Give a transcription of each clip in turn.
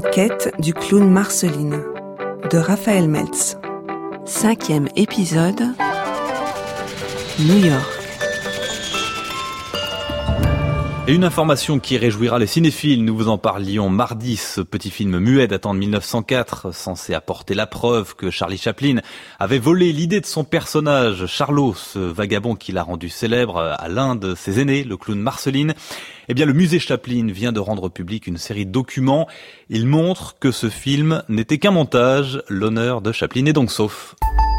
Quête du clown Marceline de Raphaël Meltz. 5e épisode. New York. Et une information qui réjouira les cinéphiles, nous vous en parlions mardi, ce petit film muet datant de 1904, censé apporter la preuve que Charlie Chaplin avait volé l'idée de son personnage, Charlot, ce vagabond qui l'a rendu célèbre à l'un de ses aînés, le clown Marceline. Eh bien, le musée Chaplin vient de rendre public une série de documents. Il montre que ce film n'était qu'un montage. L'honneur de Chaplin est donc sauf.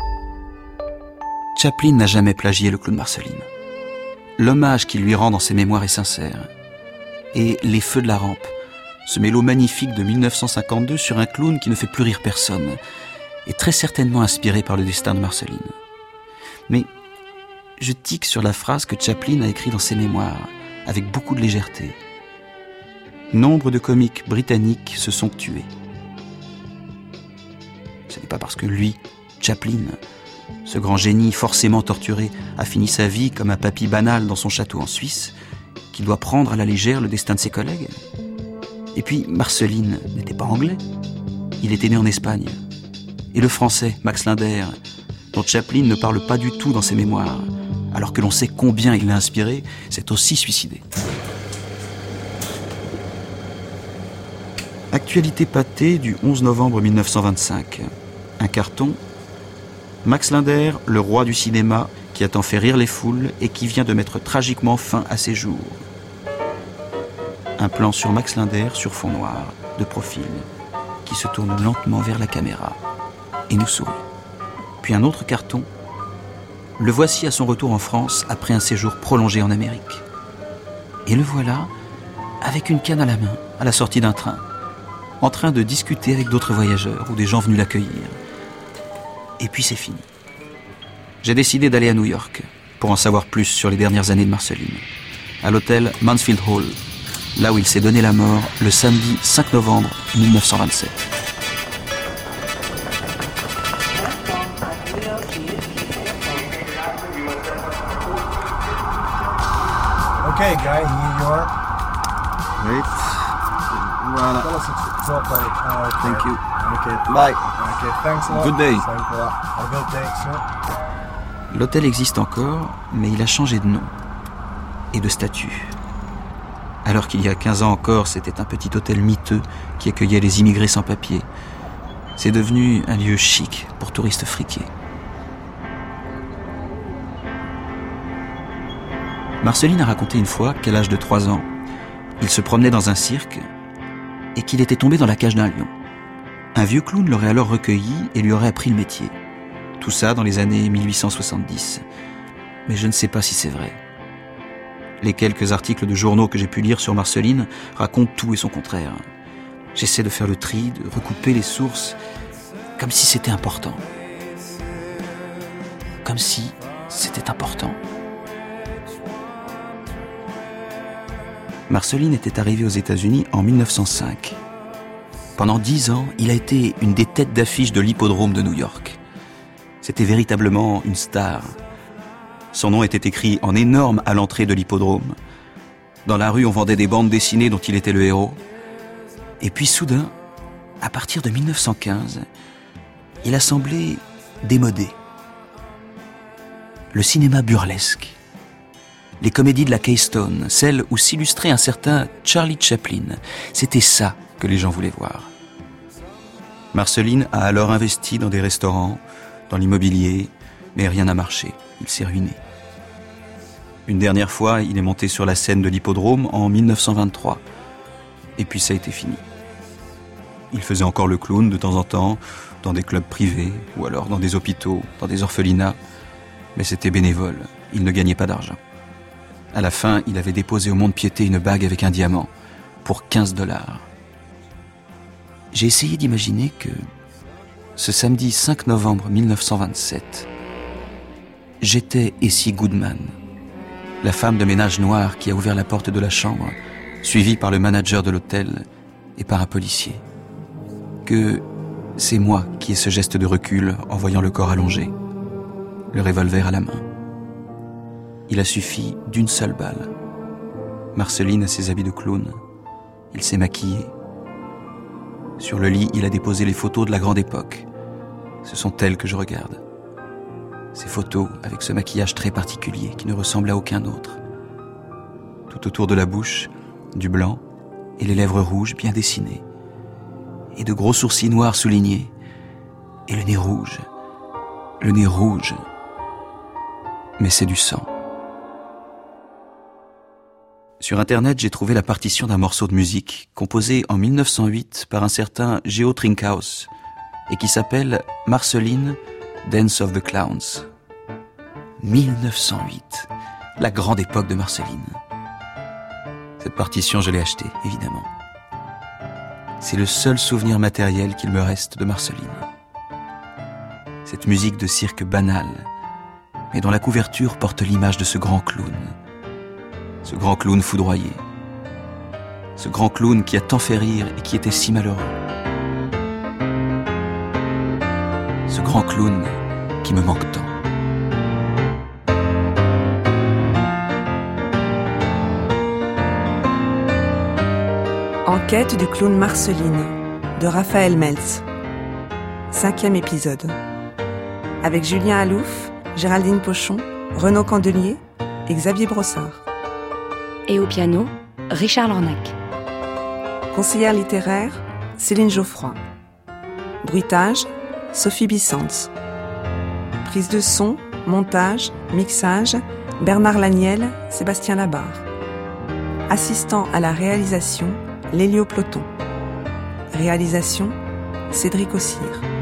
Chaplin n'a jamais plagié le clown Marceline. L'hommage qu'il lui rend dans ses mémoires est sincère. Et Les Feux de la Rampe, ce mélo magnifique de 1952 sur un clown qui ne fait plus rire personne, est très certainement inspiré par le destin de Marceline. Mais je tique sur la phrase que Chaplin a écrite dans ses mémoires, avec beaucoup de légèreté. Nombre de comiques britanniques se sont tués. Ce n'est pas parce que lui, Chaplin, ce grand génie forcément torturé, a fini sa vie comme un papy banal dans son château en Suisse, qu'il doit prendre à la légère le destin de ses collègues. Et puis, Marceline n'était pas anglais. Il était né en Espagne. Et le français, Max Linder, dont Chaplin ne parle pas du tout dans ses mémoires, alors que l'on sait combien il l'a inspiré, s'est aussi suicidé. Actualité pâtée du 11 novembre 1925. Un carton. Max Linder, le roi du cinéma, qui a tant fait rire les foules et qui vient de mettre tragiquement fin à ses jours. Un plan sur Max Linder sur fond noir, de profil, qui se tourne lentement vers la caméra et nous sourit. Puis un autre carton. Le voici à son retour en France après un séjour prolongé en Amérique. Et le voilà avec une canne à la main, à la sortie d'un train, en train de discuter avec d'autres voyageurs ou des gens venus l'accueillir. Et puis c'est fini. J'ai décidé d'aller à New York pour en savoir plus sur les dernières années de Marceline, à l'hôtel Mansfield Hall, là où il s'est donné la mort le samedi 5 novembre 1927. Okay, guy, New York. Wait. Voilà. Thank you. Okay. Bye. Okay, thanks a lot. Good day. Thanks a lot. Have a good day, sir. L'hôtel existe encore, mais il a changé de nom et de statut. Alors qu'il y a 15 ans encore, c'était un petit hôtel miteux qui accueillait les immigrés sans papier. C'est devenu un lieu chic pour touristes friqués. Marceline a raconté une fois qu'à l'âge de 3 ans, il se promenait dans un cirque et qu'il était tombé dans la cage d'un lion. Un vieux clown l'aurait alors recueilli et lui aurait appris le métier. Tout ça dans les années 1870. Mais je ne sais pas si c'est vrai. Les quelques articles de journaux que j'ai pu lire sur Marceline racontent tout et son contraire. J'essaie de faire le tri, de recouper les sources, comme si c'était important. Comme si c'était important. Marceline était arrivé aux États-Unis en 1905. Pendant 10 ans, il a été une des têtes d'affiche de l'hippodrome de New York. C'était véritablement une star. Son nom était écrit en énorme à l'entrée de l'hippodrome. Dans la rue, on vendait des bandes dessinées dont il était le héros. Et puis soudain, à partir de 1915, il a semblé démodé. Le cinéma burlesque, les comédies de la Keystone, celles où s'illustrait un certain Charlie Chaplin, c'était ça que les gens voulaient voir. Marceline a alors investi dans des restaurants, dans l'immobilier, mais rien n'a marché, il s'est ruiné. Une dernière fois, il est monté sur la scène de l'hippodrome en 1923, et puis ça a été fini. Il faisait encore le clown de temps en temps, dans des clubs privés, ou alors dans des hôpitaux, dans des orphelinats, mais c'était bénévole, il ne gagnait pas d'argent. À la fin, il avait déposé au mont-de-piété une bague avec un diamant, pour $15. J'ai essayé d'imaginer que, ce samedi 5 novembre 1927, j'étais Essie Goodman, la femme de ménage noire qui a ouvert la porte de la chambre, suivie par le manager de l'hôtel et par un policier. Que c'est moi qui ai ce geste de recul en voyant le corps allongé, le revolver à la main. Il a suffi d'une seule balle. Marceline a ses habits de clown. Il s'est maquillé. Sur le lit, il a déposé les photos de la grande époque. Ce sont elles que je regarde. Ces photos avec ce maquillage très particulier qui ne ressemble à aucun autre. Tout autour de la bouche, du blanc et les lèvres rouges bien dessinées. Et de gros sourcils noirs soulignés. Et le nez rouge. Le nez rouge. Mais c'est du sang. Sur Internet, j'ai trouvé la partition d'un morceau de musique composé en 1908 par un certain Geo Trinkhaus et qui s'appelle Marceline, Dance of the Clowns. 1908, la grande époque de Marceline. Cette partition, je l'ai achetée, évidemment. C'est le seul souvenir matériel qu'il me reste de Marceline. Cette musique de cirque banale, mais dont la couverture porte l'image de ce grand clown. Ce grand clown foudroyé. Ce grand clown qui a tant fait rire et qui était si malheureux. Ce grand clown qui me manque tant. Enquête du clown Marceline de Raphaël Meltz. 5e épisode. Avec Julien Alouf, Géraldine Pochon, Renaud Candelier et Xavier Brossard. Et au piano, Richard Lornac. Conseillère littéraire, Céline Geoffroy. Bruitage, Sophie Bissens. Prise de son, montage, mixage, Bernard Laniel, Sébastien Labarre. Assistant à la réalisation, Lélio Ploton. Réalisation, Cédric Ossire.